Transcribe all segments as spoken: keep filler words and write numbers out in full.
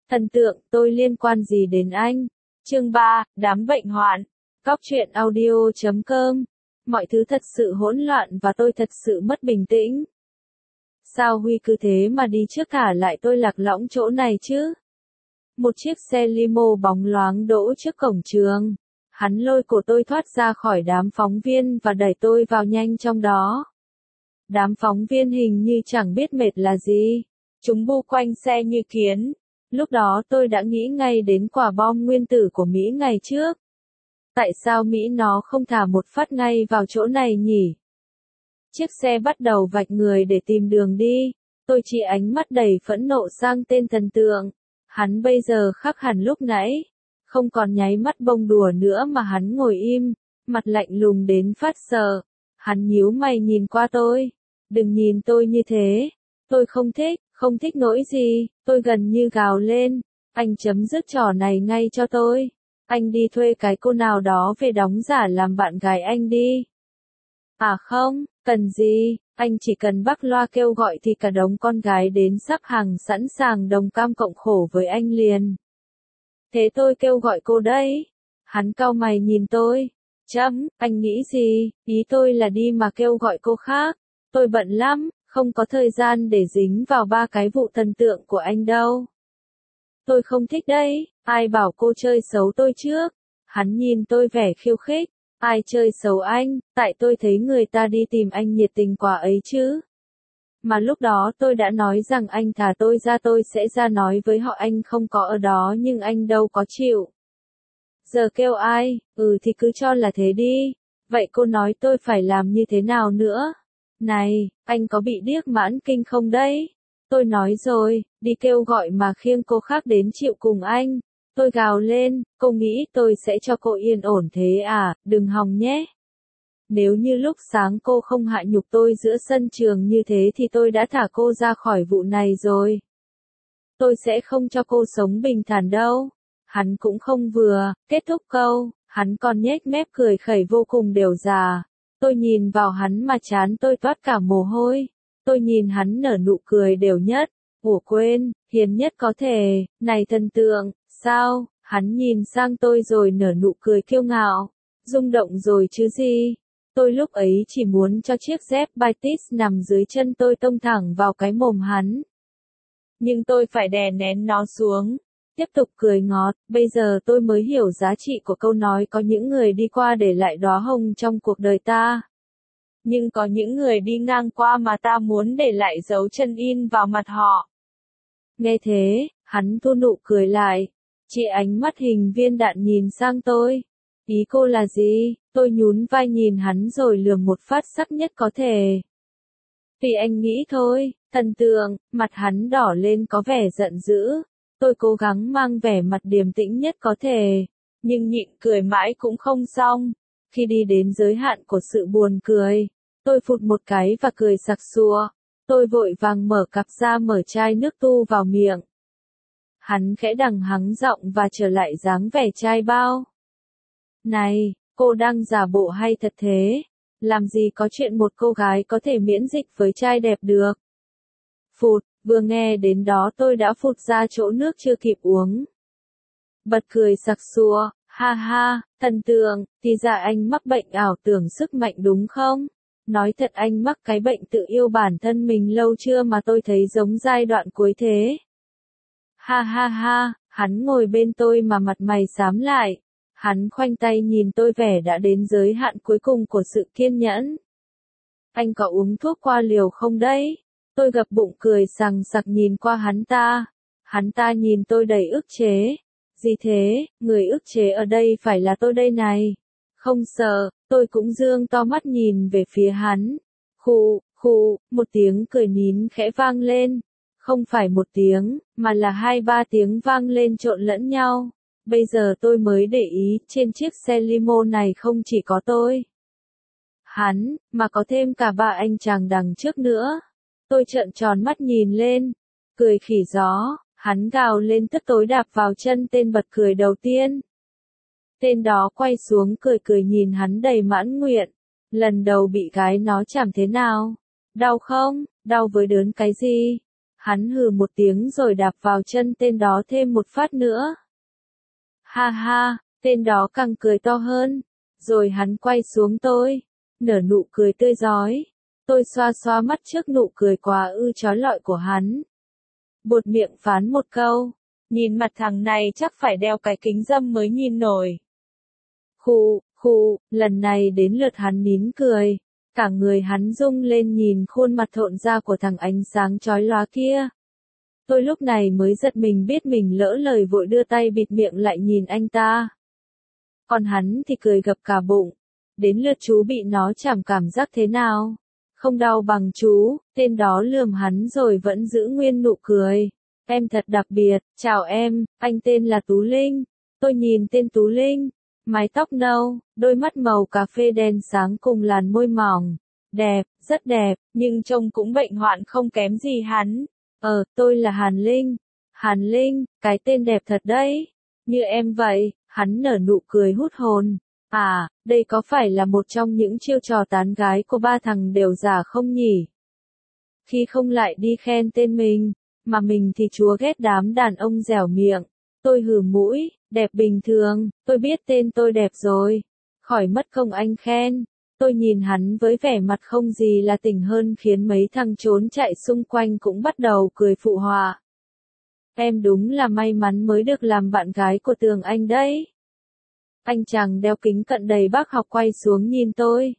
Thần tượng, tôi liên quan gì đến anh? Chương ba, đám bệnh hoạn. Cóc truyện audio chấm com. Mọi thứ thật sự hỗn loạn và tôi thật sự mất bình tĩnh. Sao Huy cứ thế mà đi trước thả lại tôi lạc lõng chỗ này chứ? Một chiếc xe limo bóng loáng đỗ trước cổng trường. Hắn lôi cổ tôi thoát ra khỏi đám phóng viên và đẩy tôi vào nhanh trong đó. Đám phóng viên hình như chẳng biết mệt là gì. Chúng bu quanh xe như kiến. Lúc đó tôi đã nghĩ ngay đến quả bom nguyên tử của Mỹ ngày trước. Tại sao Mỹ nó không thả một phát ngay vào chỗ này nhỉ? Chiếc xe bắt đầu vạch người để tìm đường đi. Tôi chỉ ánh mắt đầy phẫn nộ sang tên thần tượng. Hắn bây giờ khác hẳn lúc nãy. Không còn nháy mắt bông đùa nữa mà hắn ngồi im, mặt lạnh lùng đến phát sợ. Hắn nhíu mày nhìn qua tôi. Đừng nhìn tôi như thế. Tôi không thích, không thích nỗi gì. Tôi gần như gào lên. Anh chấm dứt trò này ngay cho tôi. Anh đi thuê cái cô nào đó về đóng giả làm bạn gái anh đi. À không, cần gì, anh chỉ cần bắc loa kêu gọi thì cả đống con gái đến sắp hàng sẵn sàng đồng cam cộng khổ với anh liền. Thế tôi kêu gọi cô đấy. Hắn cau mày nhìn tôi. Chấm, anh nghĩ gì, ý tôi là đi mà kêu gọi cô khác. Tôi bận lắm, không có thời gian để dính vào ba cái vụ thần tượng của anh đâu. Tôi không thích đấy, ai bảo cô chơi xấu tôi trước. Hắn nhìn tôi vẻ khiêu khích. Ai chơi xấu anh, tại tôi thấy người ta đi tìm anh nhiệt tình quả ấy chứ. Mà lúc đó tôi đã nói rằng anh thả tôi ra tôi sẽ ra nói với họ anh không có ở đó nhưng anh đâu có chịu. Giờ kêu ai, ừ thì cứ cho là thế đi. Vậy cô nói tôi phải làm như thế nào nữa? Này, anh có bị điếc mãn kinh không đấy? Tôi nói rồi, đi kêu gọi mà khiêng cô khác đến chịu cùng anh. Tôi gào lên, cô nghĩ tôi sẽ cho cô yên ổn thế à, đừng hòng nhé. Nếu như lúc sáng cô không hạ nhục tôi giữa sân trường như thế thì tôi đã thả cô ra khỏi vụ này rồi. Tôi sẽ không cho cô sống bình thản đâu. Hắn cũng không vừa, kết thúc câu, hắn còn nhếch mép cười khẩy vô cùng đều già. Tôi nhìn vào hắn mà trán tôi toát cả mồ hôi. Tôi nhìn hắn nở nụ cười đều nhất. Ủa quên, hiền nhất có thể, này thần tượng, sao, hắn nhìn sang tôi rồi nở nụ cười kiêu ngạo, rung động rồi chứ gì. Tôi lúc ấy chỉ muốn cho chiếc dép Batis nằm dưới chân tôi tông thẳng vào cái mồm hắn. Nhưng tôi phải đè nén nó xuống, tiếp tục cười ngọt, bây giờ tôi mới hiểu giá trị của câu nói có những người đi qua để lại đóa hồng trong cuộc đời ta. Nhưng có những người đi ngang qua mà ta muốn để lại dấu chân in vào mặt họ. Nghe thế, hắn thu nụ cười lại. Chị ánh mắt hình viên đạn nhìn sang tôi. Ý cô là gì? Tôi nhún vai nhìn hắn rồi lườm một phát sắc nhất có thể. Vì anh nghĩ thôi, thần tượng, mặt hắn đỏ lên có vẻ giận dữ. Tôi cố gắng mang vẻ mặt điềm tĩnh nhất có thể. Nhưng nhịn cười mãi cũng không xong. Khi đi đến giới hạn của sự buồn cười, tôi phụt một cái và cười sặc sụa. Tôi vội vàng mở cặp ra mở chai nước tu vào miệng. Hắn khẽ đằng hắng giọng và trở lại dáng vẻ chai bao. Này, cô đang giả bộ hay thật thế? Làm gì có chuyện một cô gái có thể miễn dịch với trai đẹp được? Phụt, vừa nghe đến đó tôi đã phụt ra chỗ nước chưa kịp uống. Bật cười sặc sụa, ha ha, thần tượng, thì ra anh mắc bệnh ảo tưởng sức mạnh đúng không? Nói thật anh mắc cái bệnh tự yêu bản thân mình lâu chưa mà tôi thấy giống giai đoạn cuối thế. Ha ha ha, hắn ngồi bên tôi mà mặt mày xám lại. Hắn khoanh tay nhìn tôi vẻ đã đến giới hạn cuối cùng của sự kiên nhẫn. Anh có uống thuốc qua liều không đấy? Tôi gập bụng cười sằng sặc nhìn qua hắn ta. Hắn ta nhìn tôi đầy ức chế. Gì thế, người ức chế ở đây phải là tôi đây này. Không sợ, tôi cũng dương to mắt nhìn về phía hắn. Khụ, khụ, một tiếng cười nín khẽ vang lên. Không phải một tiếng, mà là hai ba tiếng vang lên trộn lẫn nhau. Bây giờ tôi mới để ý, trên chiếc xe limo này không chỉ có tôi. Hắn, mà có thêm cả ba anh chàng đằng trước nữa. Tôi trợn tròn mắt nhìn lên. Cười khỉ gió, hắn gào lên tức tối đạp vào chân tên bật cười đầu tiên. Tên đó quay xuống cười cười nhìn hắn đầy mãn nguyện. Lần đầu bị gái nó chảm thế nào? Đau không? Đau với đớn cái gì? Hắn hừ một tiếng rồi đạp vào chân tên đó thêm một phát nữa. Ha ha, tên đó càng cười to hơn. Rồi hắn quay xuống tôi, nở nụ cười tươi rói. Tôi xoa xoa mắt trước nụ cười quá ư chói lọi của hắn. Buột miệng phán một câu. Nhìn mặt thằng này chắc phải đeo cái kính râm mới nhìn nổi. Khụ, khụ, lần này đến lượt hắn nín cười. Cả người hắn rung lên nhìn khuôn mặt thộn ra của thằng ánh sáng chói lóa kia. Tôi lúc này mới giật mình biết mình lỡ lời vội đưa tay bịt miệng lại nhìn anh ta. Còn hắn thì cười gập cả bụng. Đến lượt chú bị nó chảm cảm giác thế nào? Không đau bằng chú, tên đó lườm hắn rồi vẫn giữ nguyên nụ cười. Em thật đặc biệt, chào em, anh tên là Tú Linh. Tôi nhìn tên Tú Linh, mái tóc nâu, đôi mắt màu cà phê đen sáng cùng làn môi mỏng. Đẹp, rất đẹp, nhưng trông cũng bệnh hoạn không kém gì hắn. Ờ, tôi là Hàn Linh. Hàn Linh, cái tên đẹp thật đấy. Như em vậy, hắn nở nụ cười hút hồn. À, đây có phải là một trong những chiêu trò tán gái của ba thằng đều giả không nhỉ? Khi không lại đi khen tên mình, mà mình thì chúa ghét đám đàn ông dẻo miệng. Tôi hừ mũi, đẹp bình thường, tôi biết tên tôi đẹp rồi. Khỏi mất công anh khen. Tôi nhìn hắn với vẻ mặt không gì là tỉnh hơn khiến mấy thằng trốn chạy xung quanh cũng bắt đầu cười phụ họa. Em đúng là may mắn mới được làm bạn gái của Tường Anh đấy. Anh chàng đeo kính cận đầy bác học quay xuống nhìn tôi.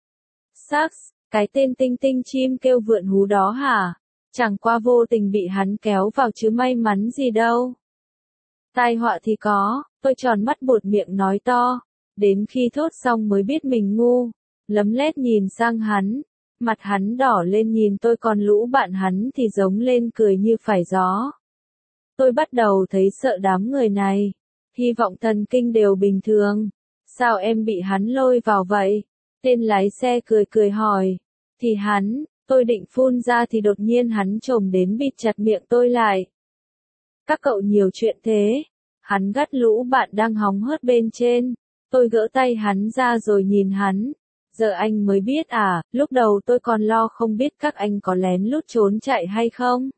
Sax, cái tên tinh tinh chim kêu vượn hú đó hả? Chẳng qua vô tình bị hắn kéo vào chứ may mắn gì đâu. Tai họa thì có, tôi tròn mắt buột miệng nói to. Đến khi thốt xong mới biết mình ngu. Lấm lét nhìn sang hắn. Mặt hắn đỏ lên nhìn tôi còn lũ bạn hắn thì giống lên cười như phải gió. Tôi bắt đầu thấy sợ đám người này. Hy vọng thần kinh đều bình thường. Sao em bị hắn lôi vào vậy? Tên lái xe cười cười hỏi. Thì hắn, tôi định phun ra thì đột nhiên hắn chồm đến bịt chặt miệng tôi lại. Các cậu nhiều chuyện thế. Hắn gắt lũ bạn đang hóng hớt bên trên. Tôi gỡ tay hắn ra rồi nhìn hắn. Giờ anh mới biết à, lúc đầu tôi còn lo không biết các anh có lén lút trốn chạy hay không.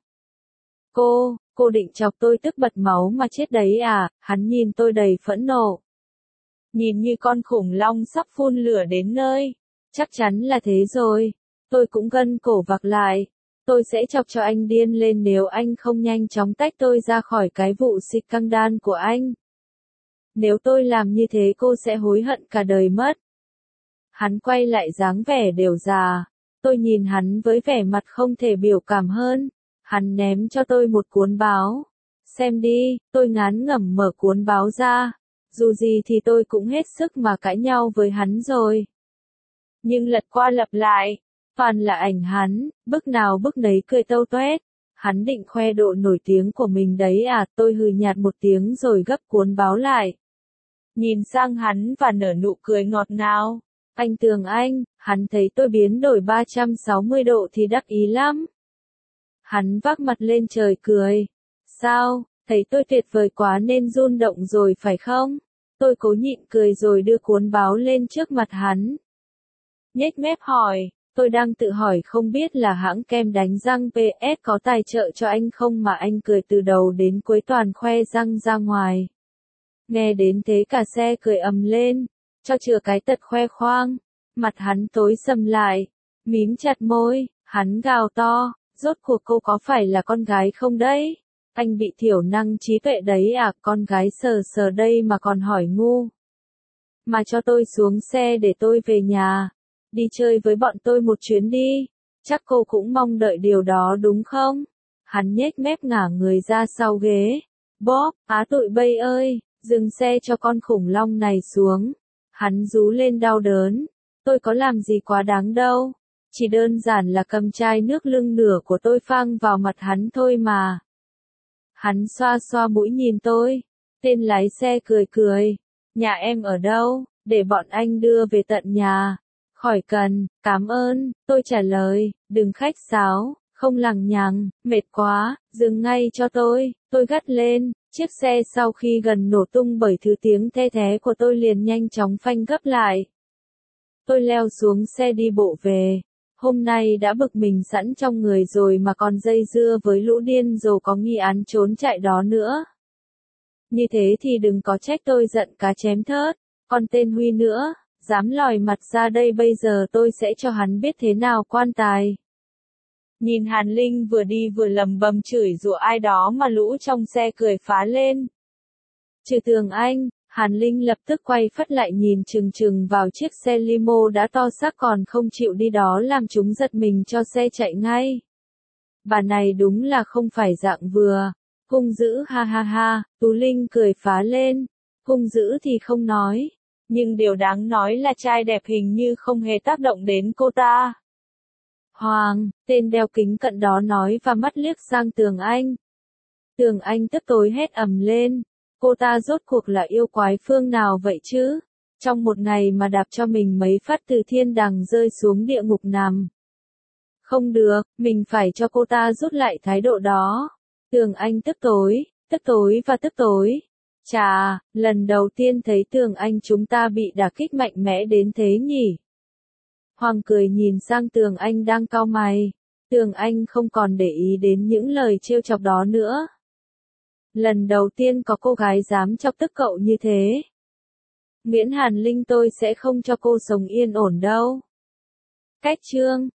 Cô, cô định chọc tôi tức bật máu mà chết đấy à, hắn nhìn tôi đầy phẫn nộ. Nhìn như con khủng long sắp phun lửa đến nơi. Chắc chắn là thế rồi. Tôi cũng gân cổ vặc lại. Tôi sẽ chọc cho anh điên lên nếu anh không nhanh chóng tách tôi ra khỏi cái vụ xịt căng đan của anh. Nếu tôi làm như thế cô sẽ hối hận cả đời mất. Hắn quay lại dáng vẻ đều già. Tôi nhìn hắn với vẻ mặt không thể biểu cảm hơn. Hắn ném cho tôi một cuốn báo. Xem đi, tôi ngán ngẩm mở cuốn báo ra. Dù gì thì tôi cũng hết sức mà cãi nhau với hắn rồi. Nhưng lật qua lật lại, toàn là ảnh hắn, bức nào bức nấy cười tâu toét. Hắn định khoe độ nổi tiếng của mình đấy à, tôi hừ nhạt một tiếng rồi gấp cuốn báo lại. Nhìn sang hắn và nở nụ cười ngọt ngào. Anh Tường Anh, hắn thấy tôi biến đổi ba trăm sáu mươi độ thì đắc ý lắm. Hắn vác mặt lên trời cười. Sao, thấy tôi tuyệt vời quá nên run động rồi phải không? Tôi cố nhịn cười rồi đưa cuốn báo lên trước mặt hắn. Nhếch mép hỏi, tôi đang tự hỏi không biết là hãng kem đánh răng pê ét có tài trợ cho anh không mà anh cười từ đầu đến cuối toàn khoe răng ra ngoài. Nghe đến thế cả xe cười ầm lên, cho chừa cái tật khoe khoang. Mặt hắn tối sầm lại, mím chặt môi, hắn gào to, rốt cuộc cô có phải là con gái không đấy? Anh bị thiểu năng trí tuệ đấy à, con gái sờ sờ đây mà còn hỏi ngu. Mà cho tôi xuống xe để tôi về nhà, đi chơi với bọn tôi một chuyến đi, chắc cô cũng mong đợi điều đó đúng không? Hắn nhếch mép ngả người ra sau ghế. Bóp, á tụi bay ơi, dừng xe cho con khủng long này xuống. Hắn rú lên đau đớn. Tôi có làm gì quá đáng đâu. Chỉ đơn giản là cầm chai nước lưng nửa của tôi phang vào mặt hắn thôi mà. Hắn xoa xoa mũi nhìn tôi. Tên lái xe cười cười. Nhà em ở đâu, để bọn anh đưa về tận nhà. Khỏi cần, cảm ơn, tôi trả lời, đừng khách sáo, không lằng nhằng, mệt quá, dừng ngay cho tôi, tôi gắt lên. Chiếc xe sau khi gần nổ tung bởi thứ tiếng the thé của tôi liền nhanh chóng phanh gấp lại. Tôi leo xuống xe đi bộ về. Hôm nay đã bực mình sẵn trong người rồi mà còn dây dưa với lũ điên rồ có nghi án trốn chạy đó nữa. Như thế thì đừng có trách tôi giận cá chém thớt, còn tên Huy nữa, dám lòi mặt ra đây bây giờ tôi sẽ cho hắn biết thế nào quan tài. Nhìn Hàn Linh vừa đi vừa lầm bầm chửi rủa ai đó mà lũ trong xe cười phá lên. Trừ Tường Anh, Hàn Linh lập tức quay phắt lại nhìn chừng chừng vào chiếc xe limo đã to xác còn không chịu đi đó làm chúng giật mình cho xe chạy ngay. Bà này đúng là không phải dạng vừa. Hung dữ ha ha ha, Tú Linh cười phá lên. Hung dữ thì không nói. Nhưng điều đáng nói là trai đẹp hình như không hề tác động đến cô ta. Hoàng, tên đeo kính cận đó nói và mắt liếc sang Tường Anh. Tường Anh tức tối hét ầm lên. Cô ta rốt cuộc là yêu quái phương nào vậy chứ? Trong một ngày mà đạp cho mình mấy phát từ thiên đàng rơi xuống địa ngục nằm. Không được, mình phải cho cô ta rút lại thái độ đó. Tường Anh tức tối, tức tối và tức tối. Chà, lần đầu tiên thấy Tường Anh chúng ta bị đả kích mạnh mẽ đến thế nhỉ? Hoàng cười nhìn sang Tường Anh đang cau mày. Tường Anh không còn để ý đến những lời trêu chọc đó nữa. Lần đầu tiên có cô gái dám chọc tức cậu như thế. Miễn Hàn Linh tôi sẽ không cho cô sống yên ổn đâu. Cách chương